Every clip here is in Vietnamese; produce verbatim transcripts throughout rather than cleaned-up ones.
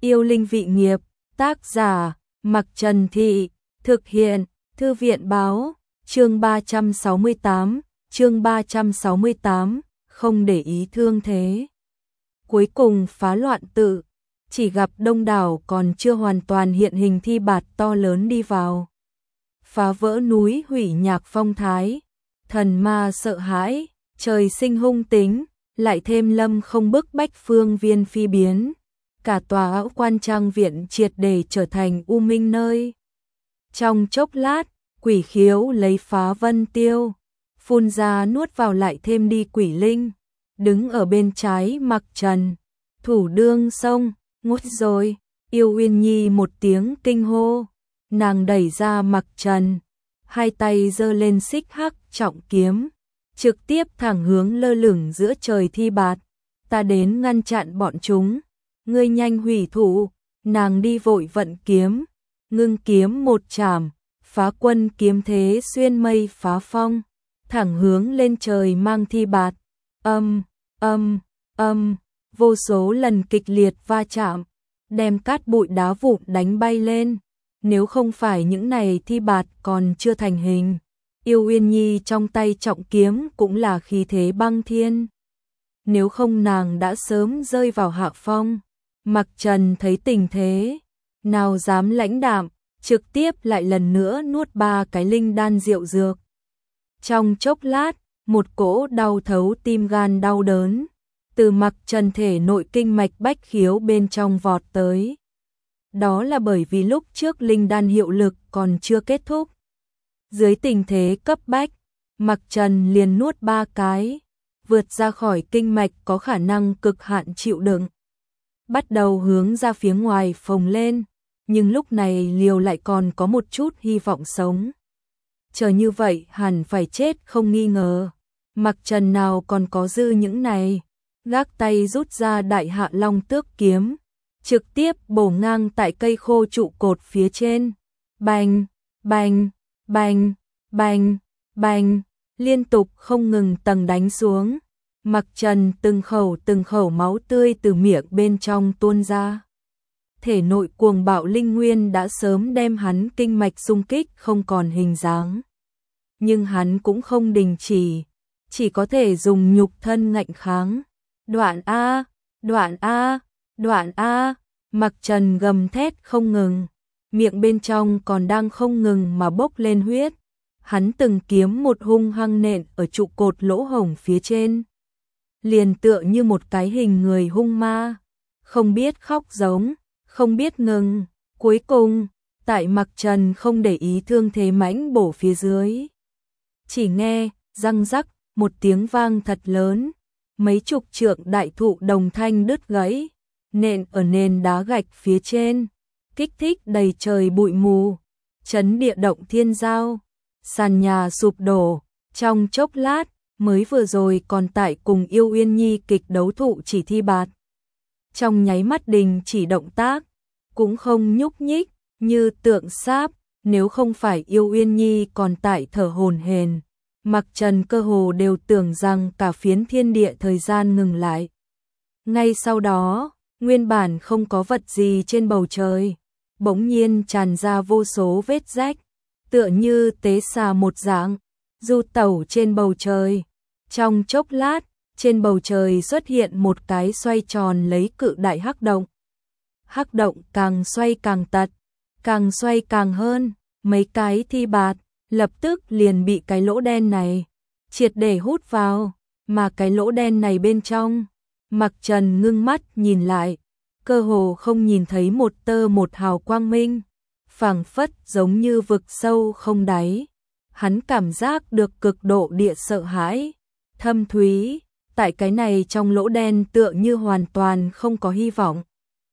Yêu linh vị nghiệp, tác giả, Mặc Trần Thị, thực hiện, Thư viện báo, chương ba trăm sáu mươi tám, chương ba trăm sáu mươi tám, không để ý thương thế. Cuối cùng phá loạn tự, chỉ gặp đông đảo còn chưa hoàn toàn hiện hình thi bạt to lớn đi vào. Phá vỡ núi hủy nhạc phong thái, thần ma sợ hãi, trời sinh hung tính, lại thêm lâm không bức bách phương viên phi biến. Cả tòa ảo quan trang viện triệt để trở thành u minh nơi. Trong chốc lát, quỷ khiếu lấy phá vân tiêu, phun ra nuốt vào lại thêm đi quỷ linh, đứng ở bên trái Mặc Trần, thủ đương sông, ngút rồi, Yêu Uyên Nhi một tiếng kinh hô, nàng đẩy ra Mặc Trần, hai tay giơ lên xích hắc trọng kiếm, trực tiếp thẳng hướng lơ lửng giữa trời thi bạt, ta đến ngăn chặn bọn chúng. Ngươi nhanh hủy thủ, nàng đi vội vận kiếm, ngưng kiếm một chảm, phá quân kiếm thế xuyên mây phá phong, thẳng hướng lên trời mang thi bạt, âm, âm, âm, vô số lần kịch liệt va chạm, đem cát bụi đá vụn đánh bay lên, nếu không phải những này thi bạt còn chưa thành hình, Yêu Uyên Nhi trong tay trọng kiếm cũng là khí thế băng thiên. Nếu không nàng đã sớm rơi vào hạ phong. Mặc Trần thấy tình thế, nào dám lãnh đạm, trực tiếp lại lần nữa nuốt ba cái linh đan rượu dược. Trong chốc lát, một cỗ đau thấu tim gan đau đớn, từ Mặc Trần thể nội kinh mạch bách khiếu bên trong vọt tới. Đó là bởi vì lúc trước linh đan hiệu lực còn chưa kết thúc. Dưới tình thế cấp bách, Mặc Trần liền nuốt ba cái, vượt ra khỏi kinh mạch có khả năng cực hạn chịu đựng. Bắt đầu hướng ra phía ngoài phồng lên, nhưng lúc này liều lại còn có một chút hy vọng sống. Chờ như vậy hẳn phải chết không nghi ngờ. Mặc Trần nào còn có dư những này, gác tay rút ra đại hạ long tước kiếm, trực tiếp bổ ngang tại cây khô trụ cột phía trên. Bành, bành, bành, bành, bành, liên tục không ngừng tầng đánh xuống. Mặc Trần từng khẩu từng khẩu máu tươi từ miệng bên trong tuôn ra. Thể nội cuồng bạo linh nguyên đã sớm đem hắn kinh mạch xung kích không còn hình dáng. Nhưng hắn cũng không đình chỉ, chỉ có thể dùng nhục thân ngạnh kháng. Đoạn A, đoạn A, đoạn A, Mặc Trần gầm thét không ngừng, miệng bên trong còn đang không ngừng mà bốc lên huyết. Hắn từng kiếm một hung hăng nện ở trụ cột lỗ hổng phía trên. Liền tựa như một cái hình người hung ma, không biết khóc giống, không biết ngừng, cuối cùng, tại Mặc Trần không để ý thương thế mãnh bổ phía dưới. Chỉ nghe, răng rắc, một tiếng vang thật lớn, mấy chục trượng đại thụ đồng thanh đứt gãy, nện ở nền đá gạch phía trên, kích thích đầy trời bụi mù, chấn địa động thiên giao, sàn nhà sụp đổ, trong chốc lát, mới vừa rồi còn tại cùng Yêu Uyên Nhi kịch đấu thụ chỉ thi bạt. Trong nháy mắt đình chỉ động tác, cũng không nhúc nhích, như tượng sáp, nếu không phải Yêu Uyên Nhi còn tại thở hổn hển, Mặc Trần cơ hồ đều tưởng rằng cả phiến thiên địa thời gian ngừng lại. Ngay sau đó, nguyên bản không có vật gì trên bầu trời, bỗng nhiên tràn ra vô số vết rách, tựa như tế xà một dạng, du tẩu trên bầu trời. Trong chốc lát, trên bầu trời xuất hiện một cái xoay tròn lấy cự đại hắc động. Hắc động càng xoay càng tật, càng xoay càng hơn, mấy cái thi bạt, lập tức liền bị cái lỗ đen này triệt để hút vào, mà cái lỗ đen này bên trong, Mặc Trần ngưng mắt nhìn lại, cơ hồ không nhìn thấy một tơ một hào quang minh, phảng phất giống như vực sâu không đáy. Hắn cảm giác được cực độ địa sợ hãi, thâm thúy, tại cái này trong lỗ đen tựa như hoàn toàn không có hy vọng.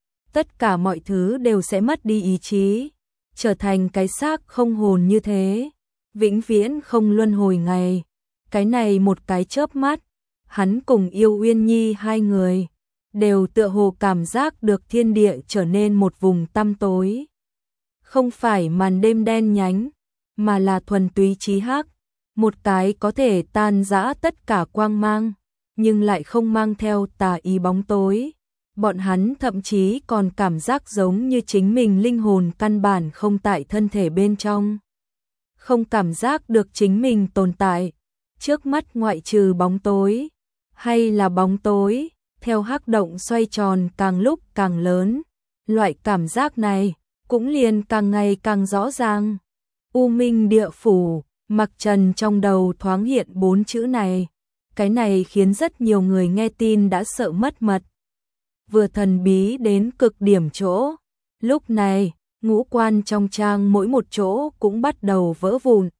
Tất cả mọi thứ đều sẽ mất đi ý chí, trở thành cái xác không hồn như thế, vĩnh viễn không luân hồi ngày. Cái này một cái chớp mắt, hắn cùng Yêu Uyên Nhi hai người, đều tựa hồ cảm giác được thiên địa trở nên một vùng tăm tối. Không phải màn đêm đen nhánh, mà là thuần túy trí hắc, một cái có thể tan rã tất cả quang mang, nhưng lại không mang theo tà ý bóng tối. Bọn hắn thậm chí còn cảm giác giống như chính mình linh hồn căn bản không tại thân thể bên trong. Không cảm giác được chính mình tồn tại. Trước mắt ngoại trừ bóng tối, hay là bóng tối, theo hắc động xoay tròn càng lúc càng lớn. Loại cảm giác này cũng liền càng ngày càng rõ ràng. U Minh Địa Phủ, Mặc Trần trong đầu thoáng hiện bốn chữ này. Cái này khiến rất nhiều người nghe tin đã sợ mất mật. Vừa thần bí đến cực điểm chỗ. Lúc này, ngũ quan trong trang mỗi một chỗ cũng bắt đầu vỡ vụn.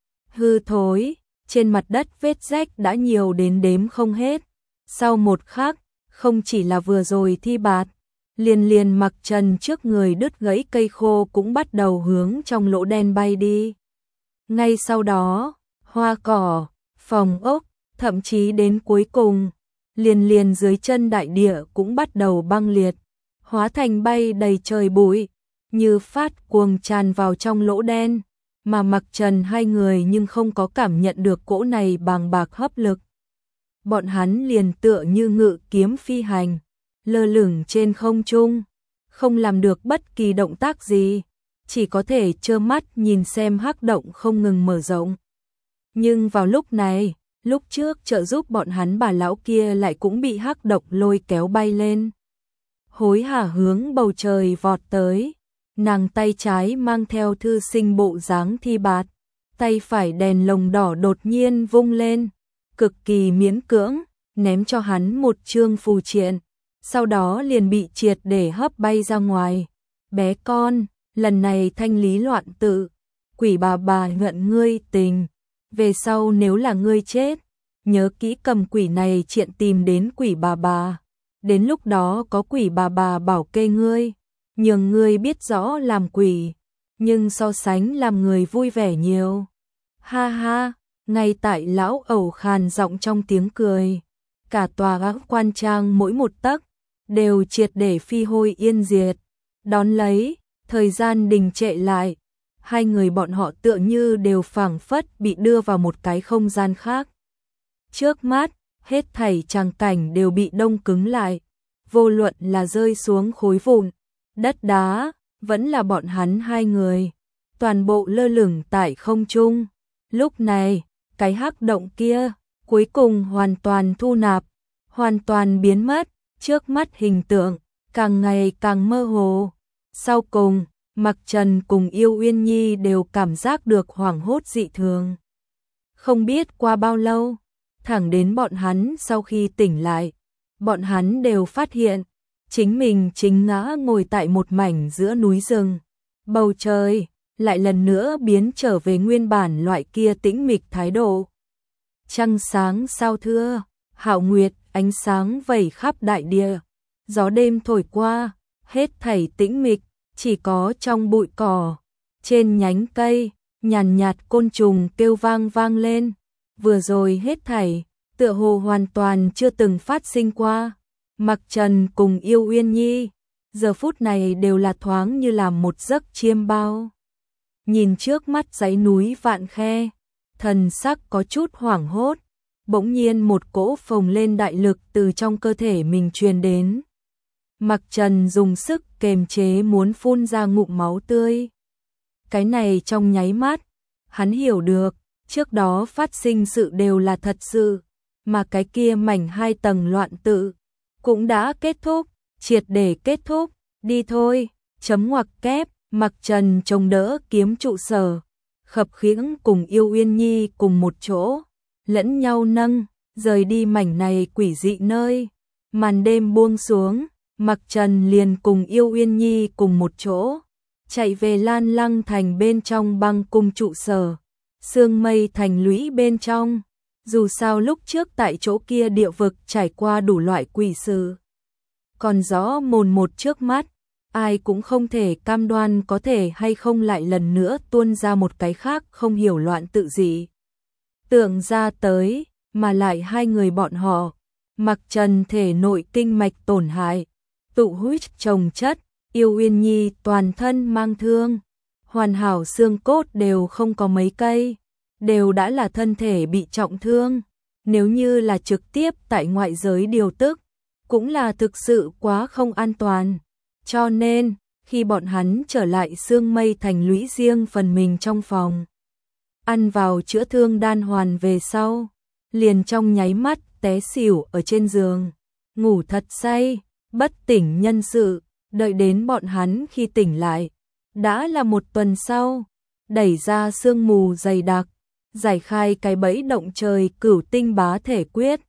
Hư thối, trên mặt đất vết rách đã nhiều đến đếm không hết. Sau một khắc, không chỉ là vừa rồi thi bạt, liền liền Mặc Trần trước người đứt gãy cây khô cũng bắt đầu hướng trong lỗ đen bay đi. Ngay sau đó, hoa cỏ, phòng ốc, thậm chí đến cuối cùng, liền liền dưới chân đại địa cũng bắt đầu băng liệt, hóa thành bay đầy trời bụi, như phát cuồng tràn vào trong lỗ đen, mà Mặc Trần hai người nhưng không có cảm nhận được cỗ này bàng bạc hấp lực. Bọn hắn liền tựa như ngự kiếm phi hành, lơ lửng trên không trung, không làm được bất kỳ động tác gì, chỉ có thể trơ mắt nhìn xem hắc động không ngừng mở rộng. Nhưng vào lúc này, lúc trước trợ giúp bọn hắn bà lão kia lại cũng bị hắc động lôi kéo bay lên. Hối hả hướng bầu trời vọt tới, nàng tay trái mang theo thư sinh bộ dáng thi bạt, tay phải đèn lồng đỏ đột nhiên vung lên, cực kỳ miễn cưỡng, ném cho hắn một chương phù triện, sau đó liền bị triệt để hấp bay ra ngoài. Bé con, lần này thanh lý loạn tự, quỷ bà bà nhận ngươi tình, về sau nếu là ngươi chết, nhớ kỹ cầm quỷ này triện tìm đến quỷ bà bà, đến lúc đó có quỷ bà bà bảo kê ngươi, nhường ngươi biết rõ làm quỷ, nhưng so sánh làm người vui vẻ nhiều. Ha ha, ngay tại lão ẩu khàn giọng trong tiếng cười, cả tòa gác quan trang mỗi một tấc đều triệt để phi hôi yên diệt. Đón lấy, thời gian đình trệ lại, hai người bọn họ tựa như đều phảng phất bị đưa vào một cái không gian khác. Trước mắt, hết thảy tràng cảnh đều bị đông cứng lại, vô luận là rơi xuống khối vụn, đất đá, vẫn là bọn hắn hai người, toàn bộ lơ lửng tại không trung. Lúc này, cái hắc động kia, cuối cùng hoàn toàn thu nạp, hoàn toàn biến mất, trước mắt hình tượng, càng ngày càng mơ hồ. Sau cùng, Mặc Trần cùng Yêu Uyên Nhi đều cảm giác được hoảng hốt dị thường. Không biết qua bao lâu, thẳng đến bọn hắn sau khi tỉnh lại, bọn hắn đều phát hiện, chính mình chính ngã ngồi tại một mảnh giữa núi rừng. Bầu trời, lại lần nữa biến trở về nguyên bản loại kia tĩnh mịch thái độ. Trăng sáng sao thưa, hạo nguyệt, ánh sáng vẩy khắp đại địa. Gió đêm thổi qua, hết thảy tĩnh mịch, chỉ có trong bụi cỏ, trên nhánh cây, nhàn nhạt côn trùng kêu vang vang lên. Vừa rồi hết thảy, tựa hồ hoàn toàn chưa từng phát sinh qua. Mặc Trần cùng Yêu Uyên Nhi, giờ phút này đều là thoáng như là một giấc chiêm bao. Nhìn trước mắt dãy núi vạn khe, thần sắc có chút hoảng hốt, bỗng nhiên một cỗ phồng lên đại lực từ trong cơ thể mình truyền đến. Mặc Trần dùng sức kềm chế muốn phun ra ngụm máu tươi. Cái này trong nháy mắt, hắn hiểu được, trước đó phát sinh sự đều là thật sự, mà cái kia mảnh hai tầng loạn tự cũng đã kết thúc, triệt để kết thúc, đi thôi, chấm ngoặc kép. Mặc Trần chống đỡ kiếm trụ sở, khập khiễng cùng Yêu Uyên Nhi cùng một chỗ, lẫn nhau nâng, rời đi mảnh này quỷ dị nơi. Màn đêm buông xuống, Mặc Trần liền cùng Yêu Uyên Nhi cùng một chỗ, chạy về Lan Lăng thành bên trong băng cung trụ sở, sương mây thành lũy bên trong. Dù sao lúc trước tại chỗ kia địa vực trải qua đủ loại quỷ sự, còn rõ mồn một trước mắt, ai cũng không thể cam đoan có thể hay không lại lần nữa tuôn ra một cái khác không hiểu loạn tự gì. Tưởng ra tới, mà lại hai người bọn họ, Mặc Trần thể nội kinh mạch tổn hại, tụ huyết chồng chất, Yêu Uyên Nhi toàn thân mang thương, hoàn hảo xương cốt đều không có mấy cây, đều đã là thân thể bị trọng thương. Nếu như là trực tiếp tại ngoại giới điều tức, cũng là thực sự quá không an toàn. Cho nên, khi bọn hắn trở lại Sương Mây Thành lũy riêng phần mình trong phòng, ăn vào chữa thương đan hoàn về sau, liền trong nháy mắt té xỉu ở trên giường, ngủ thật say, bất tỉnh nhân sự, đợi đến bọn hắn khi tỉnh lại, đã là một tuần sau, đẩy ra sương mù dày đặc, giải khai cái bẫy động trời cửu tinh bá thể quyết,